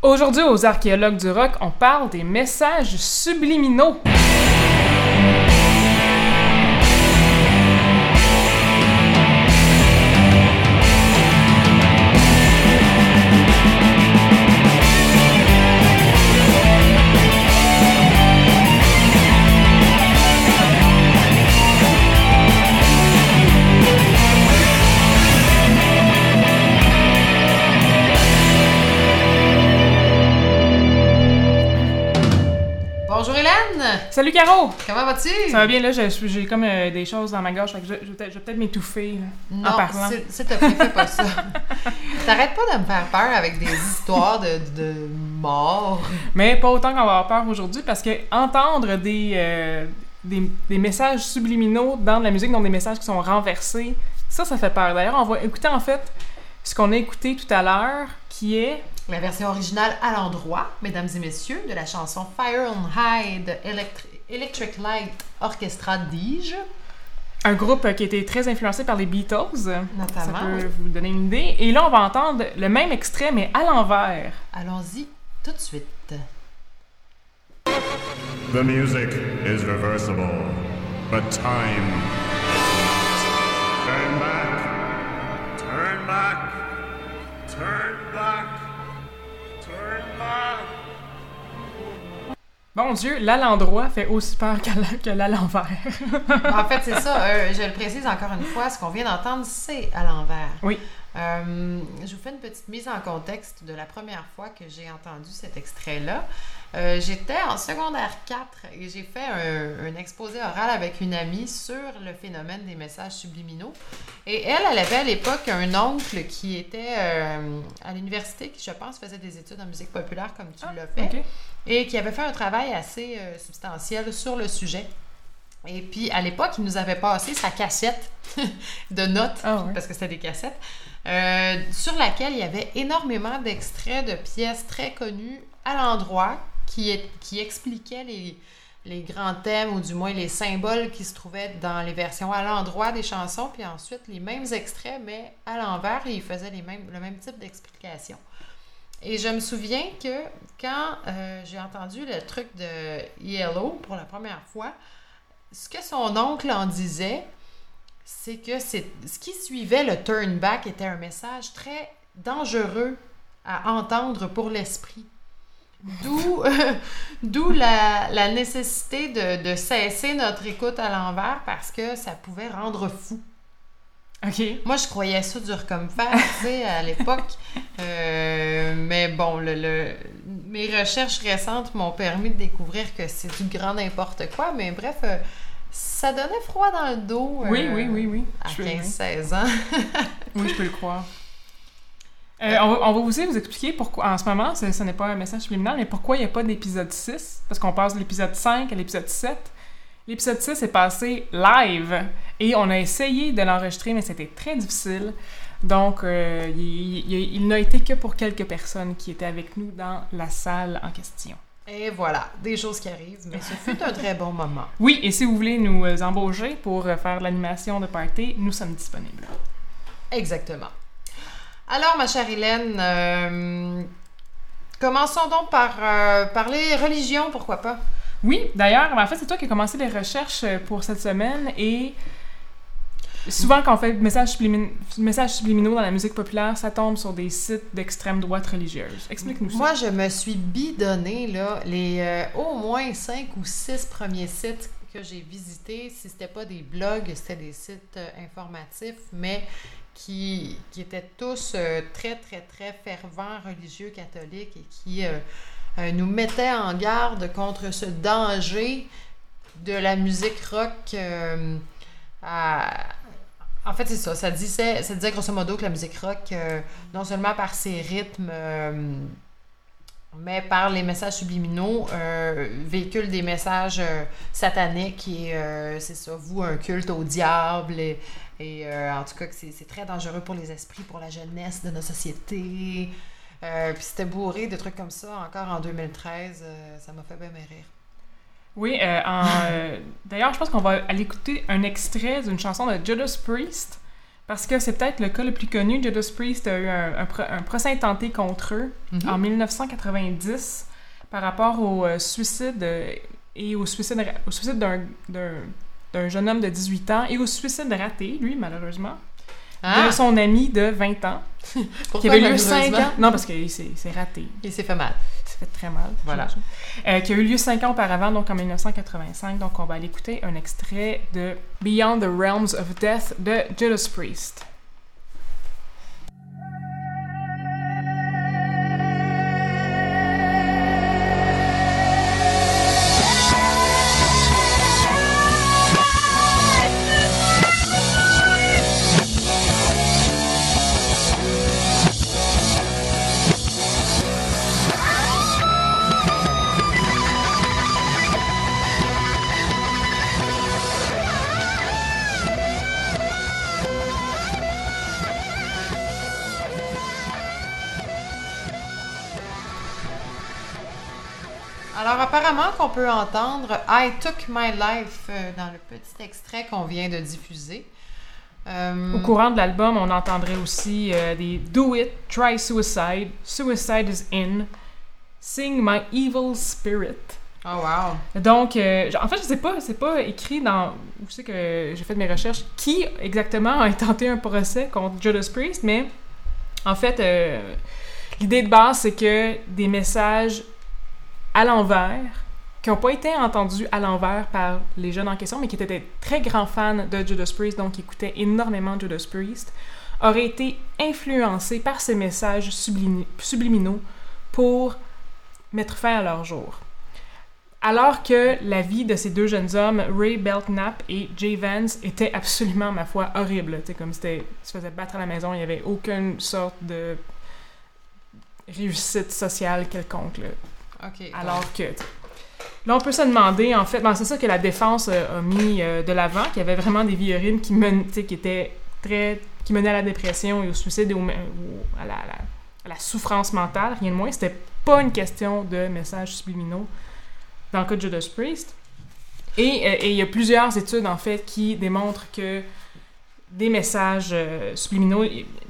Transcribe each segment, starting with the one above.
Aujourd'hui, aux archéologues du rock, on parle des messages subliminaux. Bonjour Hélène! Salut Caro! Comment vas-tu? Ça va bien, là, j'ai comme des choses dans ma gorge, fait que je vais peut-être m'étouffer là, en parlant. Non, s'il te plaît, fais pas ça. T'arrêtes pas de me faire peur avec des histoires de morts. Mais pas autant qu'on va avoir peur aujourd'hui, parce que entendre des messages subliminaux dans de la musique, donc des messages qui sont renversés, ça fait peur. D'ailleurs, on va écouter en fait ce qu'on a écouté tout à l'heure, qui est... La version originale à l'endroit, mesdames et messieurs, de la chanson Fire on High de Electric Light Orchestra Dige. Un groupe qui a été très influencé par les Beatles. Notamment, ça peut vous donner une idée. Et là, on va entendre le même extrait, mais à l'envers. Allons-y tout de suite. The music is reversible, but time is not. Turn back, turn back, turn back, turn back. Bon Dieu, l'à l'endroit fait aussi peur que l'à l'envers. En fait, c'est ça. Je le précise encore une fois, ce qu'on vient d'entendre, c'est à l'envers. Oui. Je vous fais une petite mise en contexte de la première fois que j'ai entendu cet extrait-là. J'étais en secondaire 4 et j'ai fait un exposé oral avec une amie sur le phénomène des messages subliminaux. Et elle avait à l'époque un oncle qui était à l'université, qui, je pense, faisait des études en musique populaire comme tu l'as fait, okay. Et qui avait fait un travail assez substantiel sur le sujet. Et puis, à l'époque, il nous avait passé sa cassette de notes, parce que c'était des cassettes, sur laquelle il y avait énormément d'extraits de pièces très connues à l'endroit qui expliquaient les grands thèmes, ou du moins les symboles qui se trouvaient dans les versions à l'endroit des chansons, puis ensuite les mêmes extraits, mais à l'envers, et ils faisaient le même type d'explication. Et je me souviens que quand j'ai entendu le truc de ELO pour la première fois, ce que son oncle en disait, c'est que ce qui suivait le turn back était un message très dangereux à entendre pour l'esprit. D'où la nécessité de cesser notre écoute à l'envers, parce que ça pouvait rendre fou. OK. Moi, je croyais ça dur comme fer, tu sais, à l'époque. Mais bon, mes recherches récentes m'ont permis de découvrir que c'est du grand n'importe quoi. Mais bref, ça donnait froid dans le dos. Oui. À 15-16 ans. Oui, je peux le croire. On va aussi vous expliquer pourquoi, en ce moment, ce n'est pas un message subliminal, mais pourquoi il n'y a pas d'épisode 6, parce qu'on passe de l'épisode 5 à l'épisode 7. L'épisode 6 est passé live, et on a essayé de l'enregistrer, mais c'était très difficile. Donc, il n'a été que pour quelques personnes qui étaient avec nous dans la salle en question. Et voilà, des choses qui arrivent, mais ce fut un très bon moment. Oui, et si vous voulez nous embaucher pour faire l'animation de party, nous sommes disponibles. Exactement. Alors, ma chère Hélène, commençons donc par parler religion, pourquoi pas? Oui, d'ailleurs, en fait, c'est toi qui as commencé les recherches pour cette semaine, et souvent quand on fait des messages subliminaux dans la musique populaire, ça tombe sur des sites d'extrême droite religieuse. Explique-nous ça. Moi, je me suis bidonnée, là, les au moins 5 ou 6 premiers sites que j'ai visités. Si c'était pas des blogs, c'était des sites informatifs, mais qui étaient tous très, très, très fervents religieux catholiques, et qui nous mettaient en garde contre ce danger de la musique rock. En fait, c'est ça. Ça disait grosso modo que la musique rock, non seulement par ses rythmes, mais par les messages subliminaux, véhicule des messages sataniques, et c'est ça, vous, un culte au diable, et en tout cas que c'est très dangereux pour les esprits, pour la jeunesse de notre société. Puis c'était bourré de trucs comme ça, encore en 2013, ça m'a fait bien rire. Oui, d'ailleurs, je pense qu'on va aller écouter un extrait d'une chanson de Judas Priest, Parce que c'est peut-être le cas le plus connu. Judas Priest a eu un procès intenté contre eux en 1990 par rapport au suicide et au suicide d'un jeune homme de 18 ans et au suicide raté, lui, malheureusement, de son ami de 20 ans. Pourquoi qui avait lieu 5 ans. Non, parce qu'il s'est raté. Il s'est fait mal. Il s'est fait très mal. Voilà. Qui a eu lieu 5 ans auparavant, donc en 1985. Donc, on va aller écouter un extrait de Beyond the Realms of Death de Judas Priest. Alors, apparemment qu'on peut entendre « I Took My Life » dans le petit extrait qu'on vient de diffuser. Au courant de l'album, on entendrait aussi des « Do It »,« Try Suicide »,« Suicide is in »,« Sing My Evil Spirit ». Oh wow! Donc, en fait, je sais pas, c'est pas écrit dans... Où c'est que j'ai fait mes recherches, qui exactement a intenté un procès contre Judas Priest, mais en fait, l'idée de base, c'est que des messages à l'envers, qui n'ont pas été entendus à l'envers par les jeunes en question, mais qui étaient des très grands fans de Judas Priest, donc qui écoutaient énormément Judas Priest, auraient été influencés par ces messages subliminaux pour mettre fin à leur jour. Alors que la vie de ces deux jeunes hommes, Ray Belknap et Jay Vance, était absolument, ma foi, horrible. Tu sais, comme ils se faisaient battre à la maison, il n'y avait aucune sorte de réussite sociale quelconque, là. Okay, alors que... Là, on peut se demander, en fait... Ben, c'est ça que la défense a mis de l'avant, qu'il y avait vraiment des vies horribles qui menaient à la dépression et au suicide et à la souffrance mentale, rien de moins. C'était pas une question de messages subliminaux dans le cas de Judas Priest. Et il y a plusieurs études, en fait, qui démontrent que des messages subliminaux,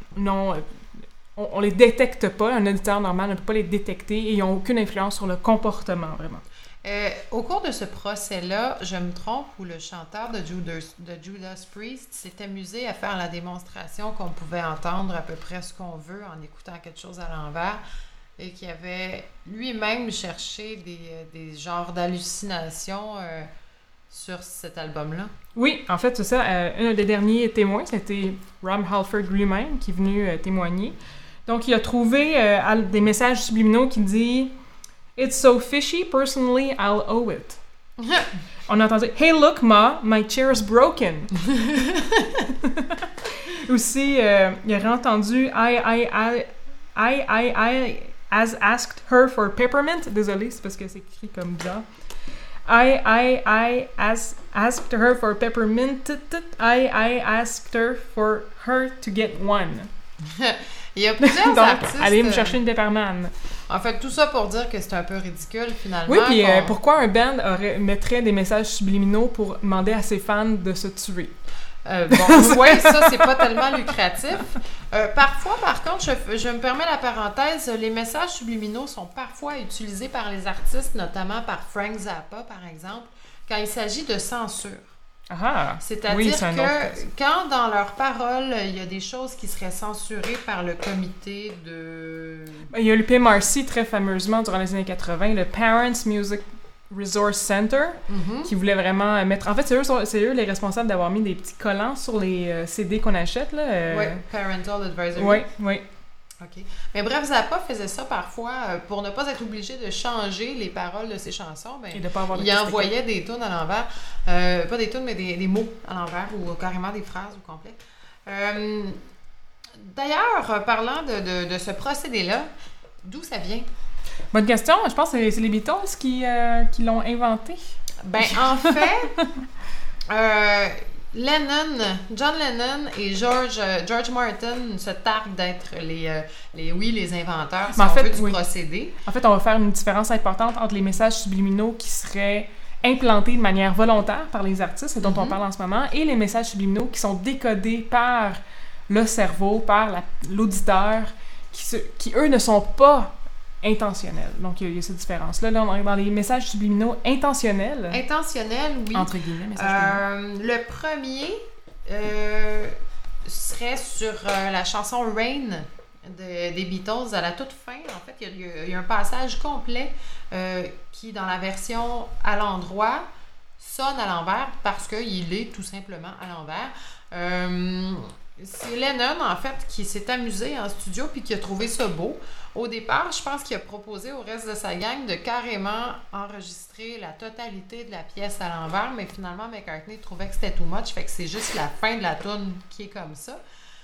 on les détecte pas. Un auditeur normal ne peut pas les détecter et ils n'ont aucune influence sur le comportement, vraiment. Au cours de ce procès-là, je me trompe, où le chanteur de Judas Priest s'est amusé à faire la démonstration qu'on pouvait entendre à peu près ce qu'on veut en écoutant quelque chose à l'envers et qui avait lui-même cherché des genres d'hallucinations sur cet album-là. Oui, en fait, c'est ça. Un des derniers témoins, c'était Rob Halford lui-même qui est venu témoigner. Donc, il a trouvé des messages subliminaux qui disent « It's so fishy, personally, I'll owe it. » On a entendu « Hey, look, Ma, my chair's broken. » Aussi, il a entendu « I has asked her for peppermint. » Désolé, c'est parce que c'est écrit comme bizarre. I has asked her for peppermint. I asked her for her to get one. Il y a plusieurs artistes... allez me chercher une peppermint. En fait, tout ça pour dire que c'est un peu ridicule, finalement. Oui, puis pourquoi un band mettrait des messages subliminaux pour demander à ses fans de se tuer? Oui, ça, c'est pas tellement lucratif. Parfois, par contre, je me permets la parenthèse, les messages subliminaux sont parfois utilisés par les artistes, notamment par Frank Zappa, par exemple, quand il s'agit de censure. Ah, c'est-à-dire oui, que quand dans leurs paroles, il y a des choses qui seraient censurées par le comité de... Il y a le PMRC très fameusement durant les années 80, le Parents Music Resource Center, qui voulait vraiment mettre... En fait, c'est eux les responsables d'avoir mis des petits collants sur les CD qu'on achète. Oui, Parental Advisory. Oui, oui. OK. Mais bref, Zappa faisait ça parfois pour ne pas être obligé de changer les paroles de ses chansons. Ben, et de pas avoir il envoyait des tunes à l'envers. Pas des tunes, mais des mots à l'envers ou carrément des phrases au complet. D'ailleurs, parlant de ce procédé-là, d'où ça vient? Bonne question. Je pense que c'est les Beatles qui l'ont inventé. Ben, en fait, John Lennon et George Martin se targuent d'être les inventeurs, si on veut, du procédé. En fait, on va faire une différence importante entre les messages subliminaux qui seraient implantés de manière volontaire par les artistes, dont on parle en ce moment, et les messages subliminaux qui sont décodés par le cerveau par l'auditeur qui, eux, ne sont pas intentionnels. Donc, il y a cette différence-là. Là, on est dans les messages subliminaux intentionnels. Intentionnels, oui. Entre guillemets, messages subliminaux. Le premier serait sur la chanson Rain des Beatles à la toute fin. En fait, il y a un passage complet qui, dans la version à l'endroit, sonne à l'envers parce qu'il est tout simplement à l'envers. C'est Lennon, en fait, qui s'est amusé en studio puis qui a trouvé ça beau. Au départ, je pense qu'il a proposé au reste de sa gang de carrément enregistrer la totalité de la pièce à l'envers, mais finalement, McCartney trouvait que c'était too much, fait que c'est juste la fin de la tune qui est comme ça.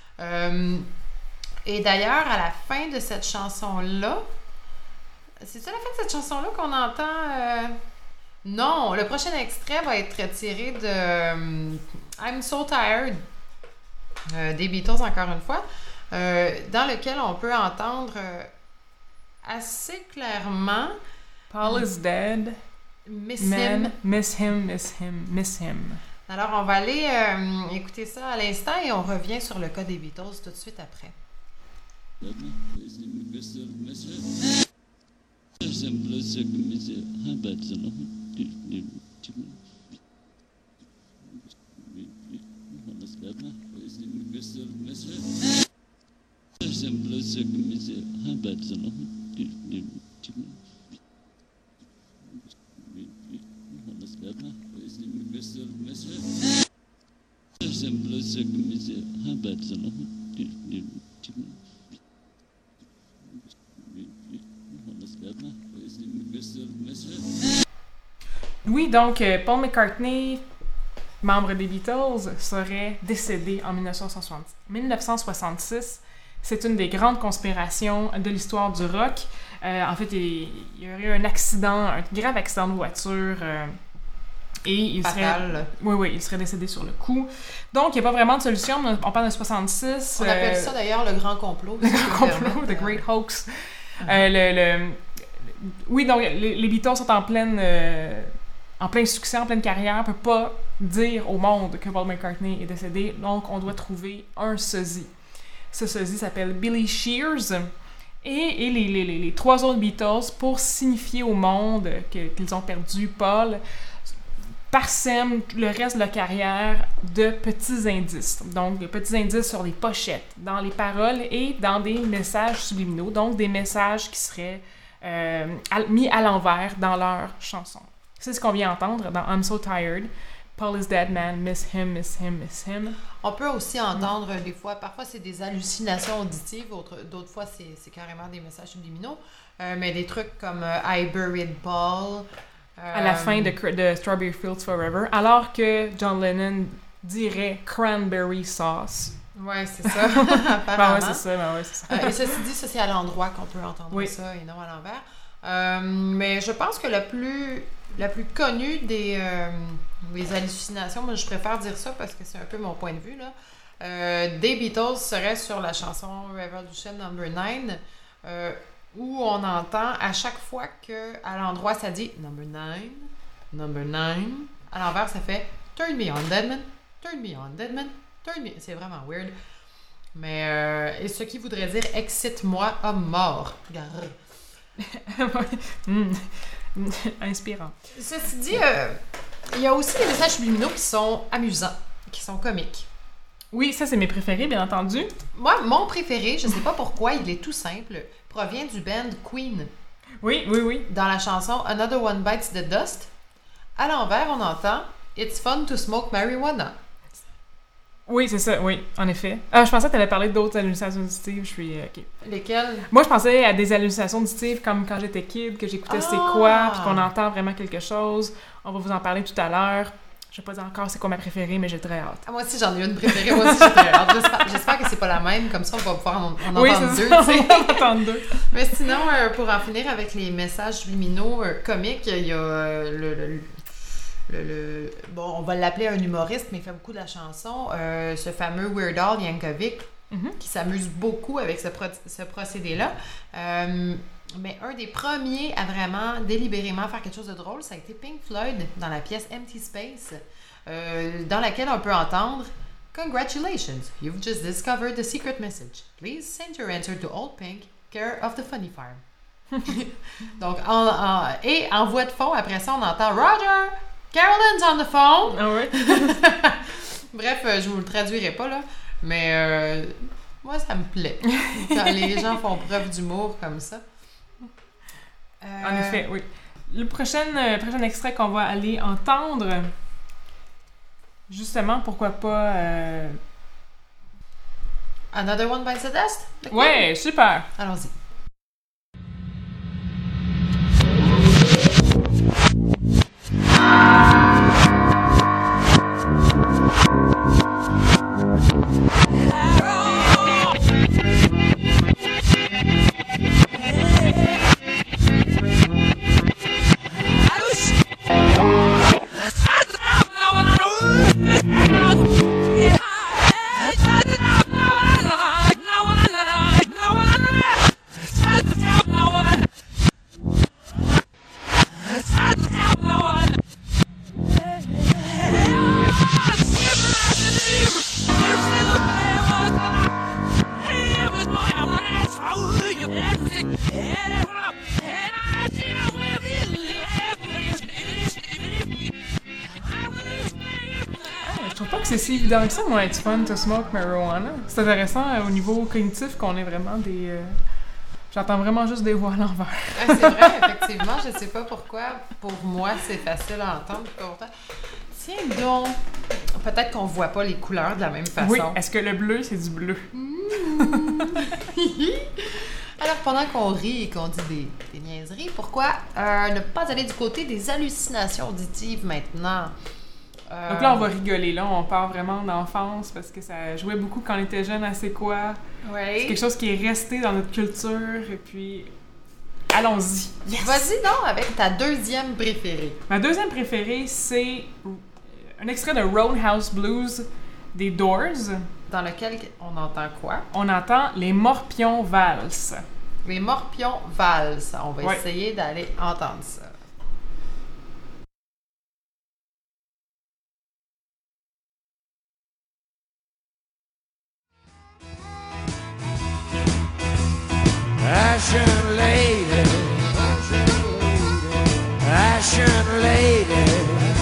Et d'ailleurs, à la fin de cette chanson-là, c'est ça la fin de cette chanson-là qu'on entend... Non, le prochain extrait va être tiré de I'm So Tired des Beatles, encore une fois, dans lequel on peut entendre assez clairement Paul is dead. Miss him. Miss him, miss him, miss him. Alors, on va aller écouter ça à l'instant et on revient sur le cas des Beatles tout de suite après. Oui, donc Paul McCartney, membre des Beatles, serait décédé en 1966. C'est une des grandes conspirations de l'histoire du rock. En fait, il y aurait eu un grave accident de voiture. Et il serait... Oui, il serait décédé sur le coup. Donc, il n'y a pas vraiment de solution. On parle de 66. On appelle ça d'ailleurs le grand complot. Le grand complot, the great hoax. Oui, donc les Beatles sont en plein succès, en pleine carrière. On ne peut pas dire au monde que Paul McCartney est décédé. Donc, on doit trouver un sosie. Ce sosie s'appelle Billy Shears. Et les trois autres Beatles, pour signifier au monde qu'ils ont perdu Paul, parsèment le reste de leur carrière de petits indices. Donc, des petits indices sur les pochettes, dans les paroles et dans des messages subliminaux. Donc, des messages qui seraient mis à l'envers dans leurs chansons. C'est ce qu'on vient entendre dans I'm So Tired. Paul is dead, man, miss him, miss him, miss him. On peut aussi entendre des fois, parfois c'est des hallucinations auditives, d'autres fois c'est carrément des messages subliminaux, mais des trucs comme I buried Paul. À la fin de Strawberry Fields Forever, alors que John Lennon dirait cranberry sauce. Ouais, c'est ça, apparemment. Ouais, c'est ça. Et ceci dit, ça c'est à l'endroit qu'on peut entendre ça et non à l'envers. Mais je pense que la plus connue des hallucinations, moi je préfère dire ça parce que c'est un peu mon point de vue, là, des Beatles serait sur la chanson Revolution No. 9, où on entend à chaque fois qu'à l'endroit ça dit Number 9, à l'envers ça fait Turn me on Deadman, Turn me on Deadman, Turn me. C'est vraiment weird. Mais et ce qui voudrait dire excite-moi homme mort. Inspirant. Ceci dit, il y a aussi des messages subliminaux qui sont amusants, qui sont comiques. Oui, ça c'est mes préférés, bien entendu. Moi, mon préféré, je sais pas pourquoi, il est tout simple, provient du band Queen. Oui. Dans la chanson Another One Bites the Dust, à l'envers, on entend It's fun to smoke marijuana. Oui, c'est ça, oui, en effet. Ah, je pensais que tu allais parler d'autres hallucinations auditives, je suis... OK. Lesquelles? Moi, je pensais à des hallucinations auditives comme quand j'étais kid, que j'écoutais C'est quoi, puis qu'on entend vraiment quelque chose. On va vous en parler tout à l'heure. Je vais pas dire encore c'est quoi ma préférée, mais j'ai très hâte. Ah, moi aussi, j'en ai une préférée. Moi aussi, j'ai très hâte. J'espère que c'est pas la même. Comme ça, on va pouvoir en entendre deux. On va en entendre deux. Mais sinon, pour en finir avec les messages subliminaux comiques, il y a bon, on va l'appeler un humoriste, mais il fait beaucoup de la chanson. Ce fameux Weird Al Yankovic, qui s'amuse beaucoup avec ce procédé-là. Mais un des premiers à vraiment délibérément faire quelque chose de drôle, ça a été Pink Floyd dans la pièce Empty Space, dans laquelle on peut entendre Congratulations, you've just discovered the secret message. Please send your answer to Old Pink, care of the Funny Farm. Donc, et en voix de fond, après ça, on entend Roger, Carolyn's on the phone. Ah ouais? Bref, je vous le traduirai pas, là, mais moi, ça me plaît. Quand les gens font preuve d'humour comme ça. En effet, oui. Le prochain extrait qu'on va aller entendre, justement, pourquoi pas... Another One Bites the Dust? Ouais, super! Allons-y. C'est si évident que ça, moi, it's fun to smoke marijuana. C'est intéressant au niveau cognitif qu'on ait vraiment des... J'entends vraiment juste des voix à l'envers. C'est vrai, effectivement. Je sais pas pourquoi. Pour moi, c'est facile à entendre. Pourtant, tiens donc, peut-être qu'on voit pas les couleurs de la même façon. Oui, est-ce que le bleu, c'est du bleu? Alors, pendant qu'on rit et qu'on dit des niaiseries, pourquoi ne pas aller du côté des hallucinations auditives maintenant? Donc là, on va rigoler. Là, on part vraiment d'enfance parce que ça jouait beaucoup quand on était jeune à C'est quoi? Oui. C'est quelque chose qui est resté dans notre culture. Et puis, allons-y. Yes. Vas-y donc avec ta deuxième préférée. Ma deuxième préférée, c'est un extrait de Roadhouse Blues des Doors. Dans lequel on entend quoi? On entend les Morpions valses. Les Morpions valses. On va essayer d'aller entendre ça. Ashen lady, ashen lady,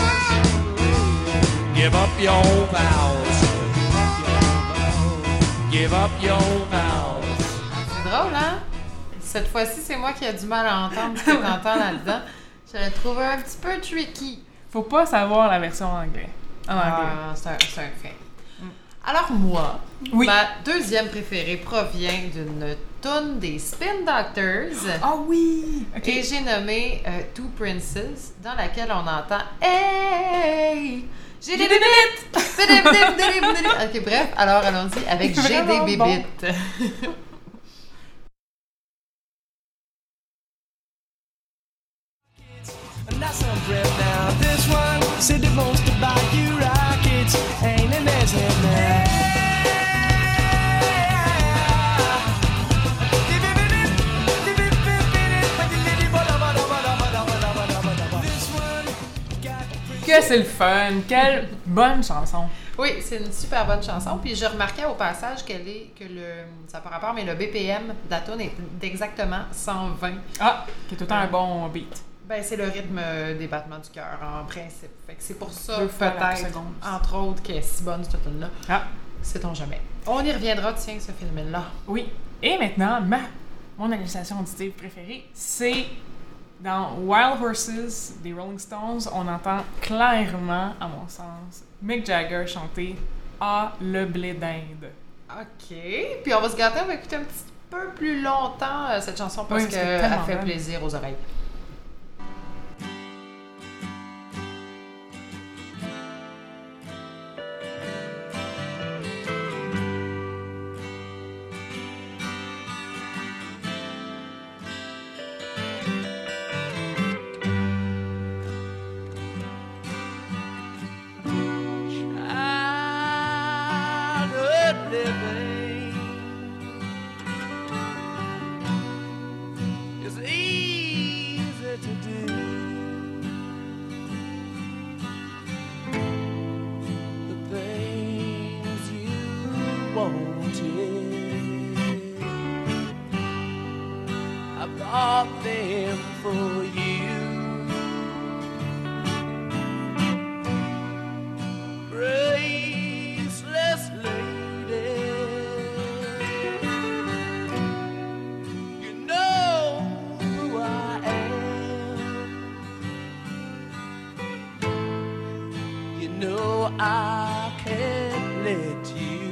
give up your vows, give up your vows. C'est drôle, hein? Cette fois-ci, c'est moi qui ai du mal à entendre ce que t'entends là-dedans. Je l'ai trouvé un petit peu tricky. Faut pas savoir la version en anglais. C'est un fait. Alors moi, ma deuxième préférée provient d'une toune des Spin Doctors. Ah oui! Okay. Et j'ai nommé Two Princes, dans laquelle on entend Hey! J'ai des bébites! Ok, bref, alors allons-y avec J'ai des bébites. Que c'est le fun! Quelle bonne chanson! Oui, c'est une super bonne chanson. Puis je remarquais au passage ça par rapport, mais le BPM de la tune est d'exactement 120. Ah! Qui est tout le temps un bon beat. Ben, c'est le rythme des battements du cœur, en principe. Fait que c'est pour ça, peut-être, entre autres, qu'elle est si bonne, cette tune-là. Ah! Sait-on jamais. On y reviendra, tiens, ce film-là. Oui. Et maintenant, mon hallucination auditive préférée, c'est dans Wild Horses des Rolling Stones, on entend clairement, à mon sens, Mick Jagger chanter « Ah, le blé d'Inde ». OK. Puis on va se gâter, on va écouter un petit peu plus longtemps cette chanson parce qu'elle fait plaisir aux oreilles. I bought them for you. Graceless lady, you know who I am. You know I can't let you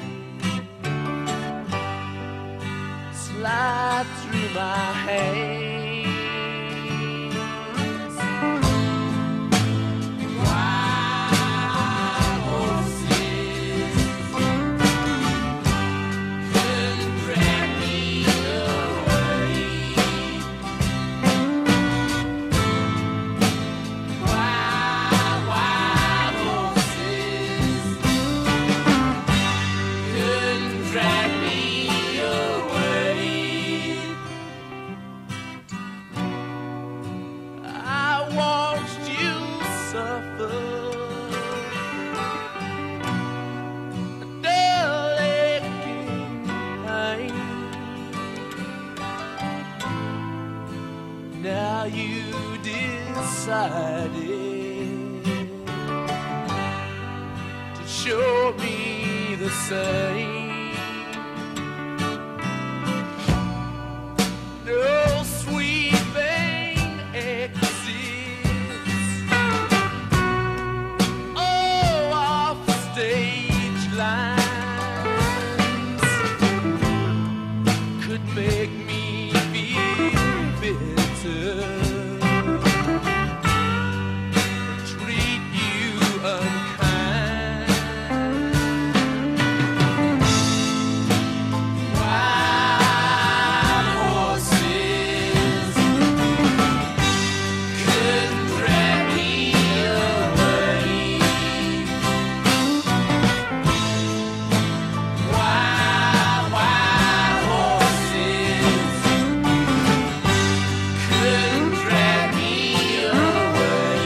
slide through my hands. Wild horses couldn't drag me away. Wild horses couldn't drag me away. I watched you suffer a dull aching pain. Now you decided to show me the same. No sweet thing exists. Oh, off stage lines could make me feel bitter, treat you unkind. Wild horses couldn't drag me away. Wild horses couldn't drag me away.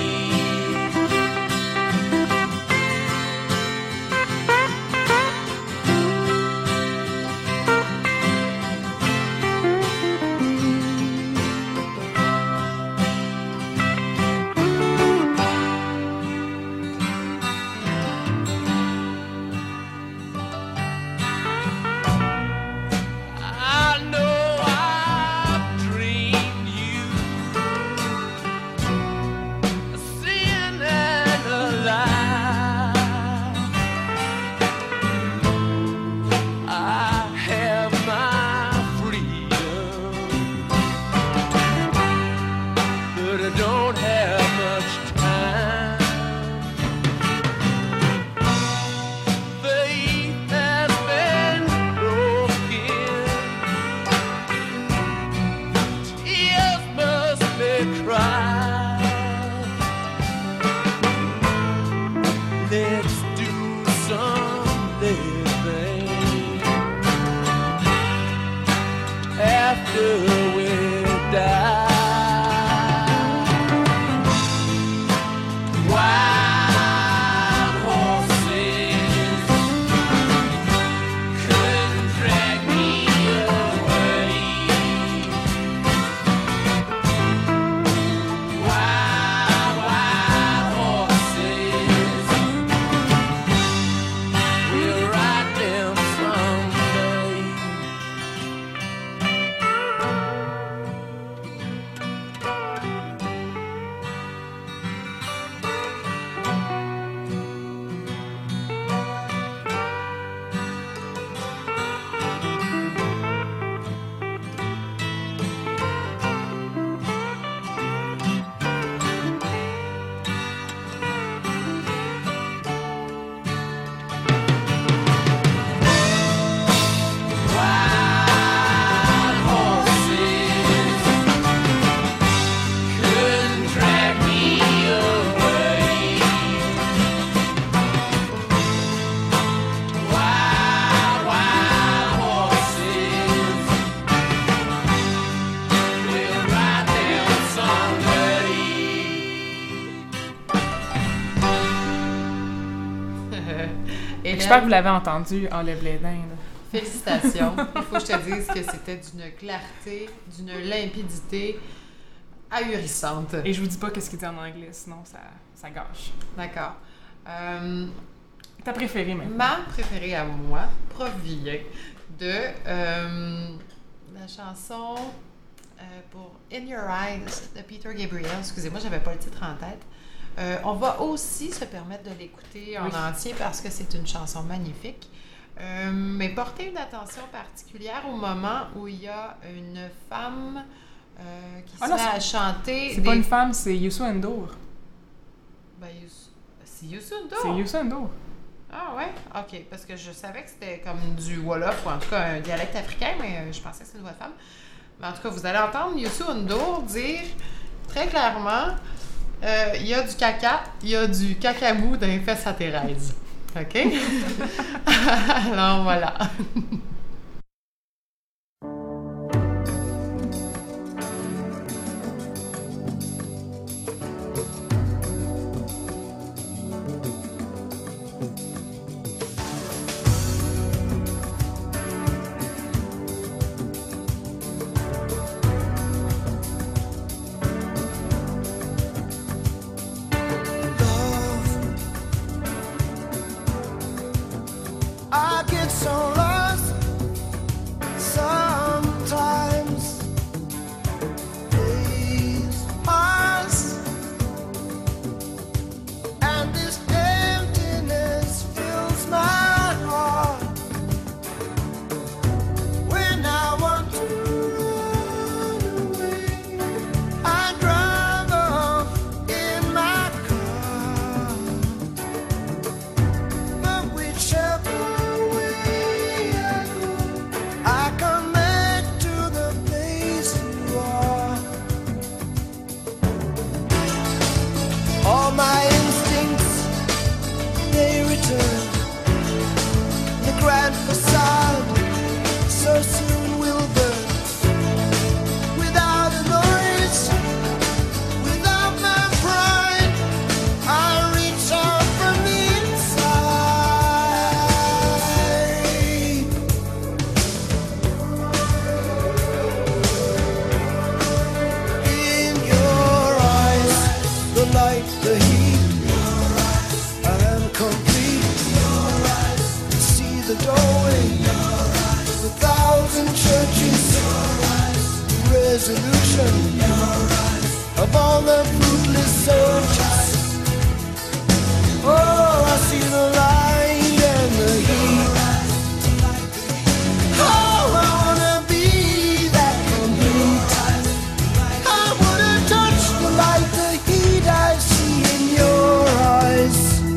I know I've dreamed you a sin and a lie. I have my freedom, but I don't have much time. Faith has been broken, tears must be cried. Let's do some living after we die. Wild horses couldn't drag me away. Wild horses will ride them someday. Wild horses couldn't drag me away. Wild horses will ride them someday. Et J'espère que vous l'avez entendu, Enlève les dindes. Félicitations. Il faut que je te dise que c'était d'une clarté, d'une limpidité ahurissante. Et je vous dis pas qu'est-ce qu'il dit en anglais, sinon ça gâche. D'accord. Ta préférée même? Ma préférée à moi provient de la chanson pour In Your Eyes de Peter Gabriel. Excusez-moi, j'avais pas le titre en tête. On va aussi se permettre de l'écouter en entier parce que c'est une chanson magnifique. Mais portez une attention particulière au moment où il y a une femme qui se met à chanter. C'est pas une femme, c'est Youssou N'Dour. Ben, c'est Youssou N'Dour? C'est Youssou N'Dour. Ah ouais? OK. Parce que je savais que c'était comme du Wolof ou en tout cas un dialecte africain, mais je pensais que c'était une voix de femme. Mais en tout cas, vous allez entendre Youssou N'Dour dire très clairement il y a du caca, il y a du cacamou dans les fesses à Thérèse. OK? Alors, voilà. I get so lost sometimes. Days pass, and this emptiness fills my heart. When I want to run away, I drive off in my car. But whichever I come back to the place you are. All my instincts, they return. The grand facade so soon will burn. Without a noise, without my pride, I reach out from the inside. In your eyes, the light, the heat, I am complete. See the doorway, the thousand churches, resolution of all the fruitless searches. Oh, I see the light and the heat. Oh, I wanna be that complete. I wanna touch the light, the heat I see in your eyes.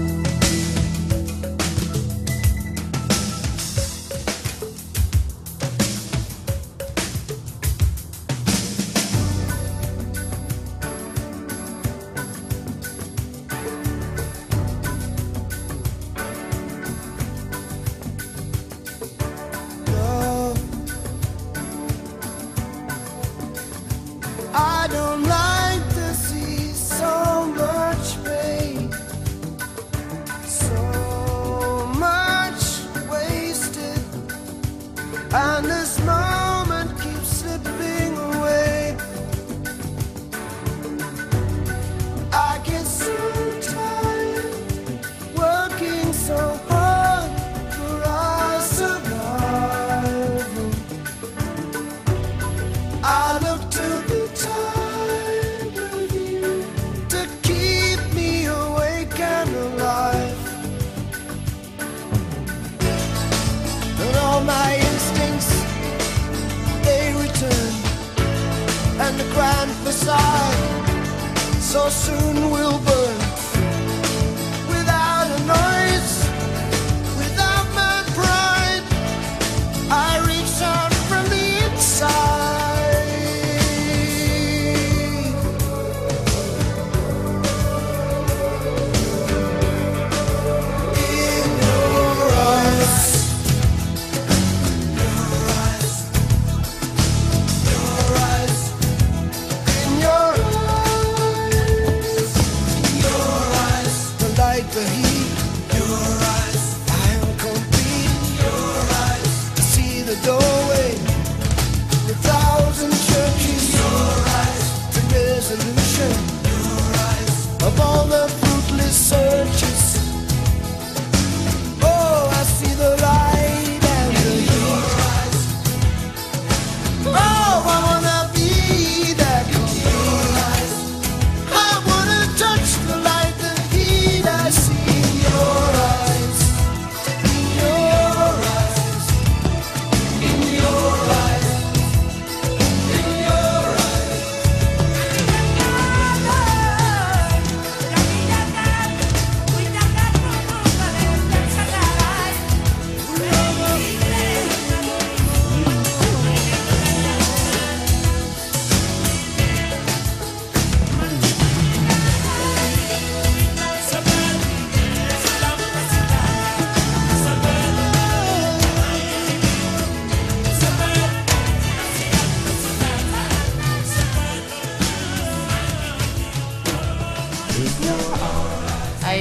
Love, I don't like to see so much pain, so much wasted, and this moment keeps slipping away. I get so tired working so hard for our survival. I look to the tide of you to keep me awake and alive. And all my instincts, they return. And the grand facade so soon will burn. Without a noise, without my pride, I reach out from the inside. In your eyes, your eyes, in your eyes, your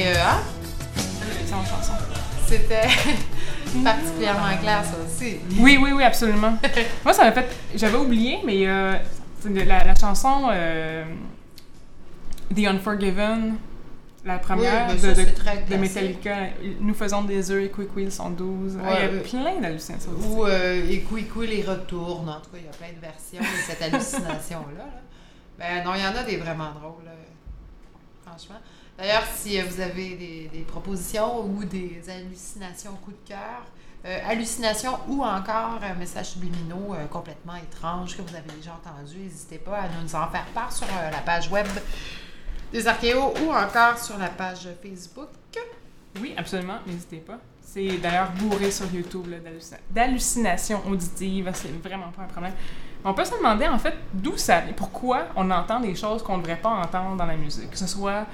Mais, Sans chanson. C'était particulièrement clair, ça aussi. Oui, absolument. Moi, ça m'a fait... J'avais oublié, mais la chanson The Unforgiven, la première de Metallica, Nous faisons des œufs et Quick Wheel sont 12. Il y a plein d'hallucinations aussi. Ou et Quick Wheel les retourne. En tout cas, il y a plein de versions de cette hallucination-là. Là. Ben non, il y en a des vraiment drôles, franchement. D'ailleurs, si vous avez des propositions ou des hallucinations coup de cœur, hallucinations ou encore messages subliminaux complètement étranges que vous avez déjà entendus, n'hésitez pas à nous en faire part sur la page web des Archéos ou encore sur la page Facebook. Oui, absolument, n'hésitez pas. C'est d'ailleurs bourré sur YouTube là, d'hallucinations auditives, c'est vraiment pas un problème. On peut se demander en fait d'où ça vient, pourquoi on entend des choses qu'on ne devrait pas entendre dans la musique, que ce soit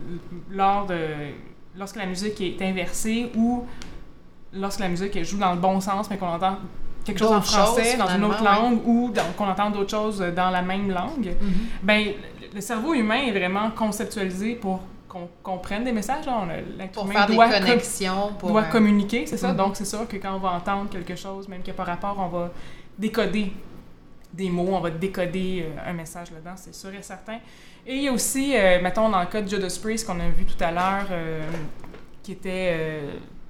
lorsque la musique est inversée ou lorsque la musique joue dans le bon sens mais qu'on entend quelque chose en français, dans une autre langue ou qu'on entend d'autres choses dans la même langue. Ben, le cerveau humain est vraiment conceptualisé pour qu'on comprenne des messages. Là. Pour faire des connexions. Doit communiquer, c'est ça. Donc, c'est sûr que quand on va entendre quelque chose, même qu'il n'y a pas rapport, on va décoder des mots, on va décoder un message là-dedans, c'est sûr et certain. Et il y a aussi, mettons, dans le cas de Judas Priest qu'on a vu tout à l'heure, qui était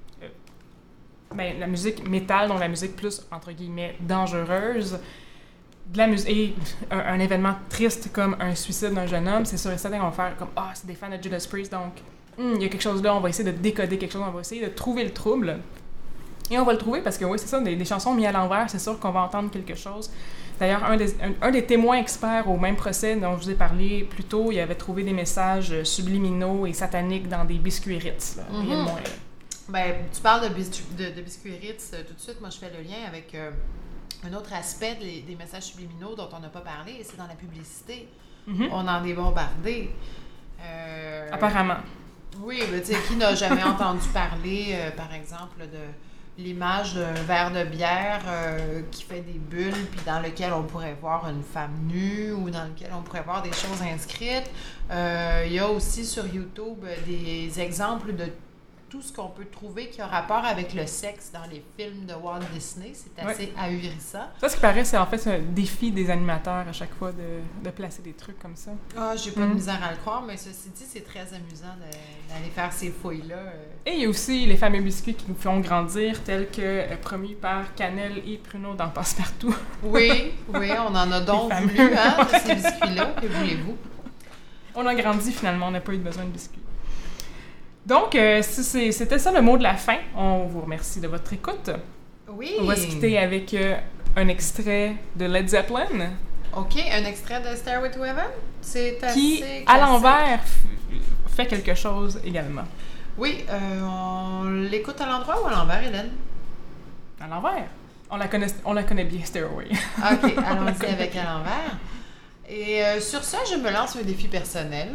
la musique métal, donc la musique plus, entre guillemets, dangereuse, de la musique, et un événement triste comme un suicide d'un jeune homme, c'est sûr et certain qu'on va faire comme « Ah, c'est des fans de Judas Priest, donc il y a quelque chose là, on va essayer de décoder quelque chose, on va essayer de trouver le trouble. » Et on va le trouver parce que oui, c'est ça, des chansons mises à l'envers, c'est sûr qu'on va entendre quelque chose. D'ailleurs, un des témoins experts au même procès dont je vous ai parlé plus tôt, il avait trouvé des messages subliminaux et sataniques dans des biscuits Ritz. Ben, tu parles de biscuits Ritz tout de suite. Moi, je fais le lien avec un autre aspect des messages subliminaux dont on n'a pas parlé, et c'est dans la publicité. On en est bombardé. Apparemment. Oui, mais tu sais, qui n'a jamais entendu parler, par exemple, de l'image d'un verre de bière qui fait des bulles, puis dans lequel on pourrait voir une femme nue ou dans lequel on pourrait voir des choses inscrites. Il y a aussi sur YouTube des exemples de tout ce qu'on peut trouver qui a rapport avec le sexe dans les films de Walt Disney. C'est assez ahurissant. Ça, ce qui paraît, c'est en fait un défi des animateurs à chaque fois de placer des trucs comme ça. Ah, j'ai pas de misère à le croire, mais ceci dit, c'est très amusant d'aller faire ces fouilles-là. Et il y a aussi les fameux biscuits qui nous font grandir, tels que promis par Cannelle et Pruneau dans Passe-Partout. Oui, on en a donc voulu, hein, de ces biscuits-là. Que voulez-vous? On a grandi, finalement. On n'a pas eu besoin de biscuits. Donc, c'était ça le mot de la fin. On vous remercie de votre écoute. Oui. On va se quitter avec un extrait de Led Zeppelin. OK, un extrait de Stairway to Heaven. C'est assez qui, classique. À l'envers, fait quelque chose également. Oui, on l'écoute à l'endroit ou à l'envers, Hélène? À l'envers. On la connaît bien, Stairway. OK, allons-y avec à l'envers. Et sur ça, je me lance un défi personnel.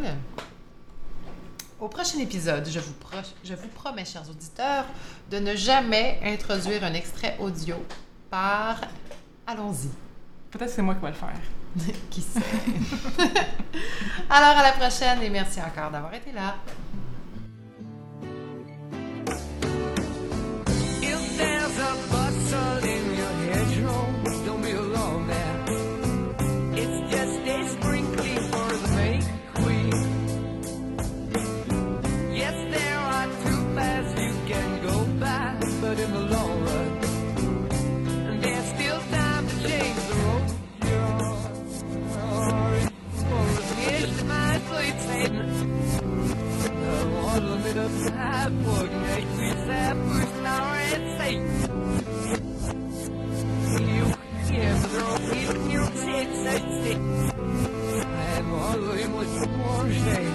Au prochain épisode, je vous promets, chers auditeurs, de ne jamais introduire un extrait audio par « Allons-y ». Peut-être que c'est moi qui vais le faire. Qui sait? Alors, à la prochaine et merci encore d'avoir été là. If there's a bustle in your hedgerow, don't be alone there. It's just a sprinkling for the May Queen. Yes, there are two paths you can go by, but in the long run, there's still time to change the road you're it's my sleep all of it upside, what makes me sad, push now and say you can't throw it in your six, I'm all much more shame.